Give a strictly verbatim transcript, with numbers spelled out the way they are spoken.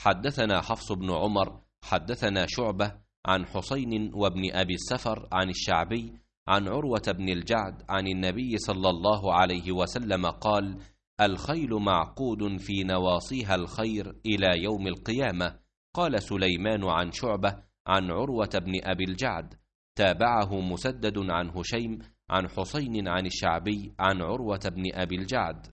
حدثنا حفص بن عمر حدثنا شعبة عن حسين وابن أبي السفر عن الشعبي عن عروة بن الجعد عن النبي صلى الله عليه وسلم قال: الخيل معقود في نواصيها الخير إلى يوم القيامة. قال سليمان عن شعبة عن عروة بن أبي الجعد، تابعه مسدد عن هشيم عن حسين عن الشعبي عن عروة بن أبي الجعد.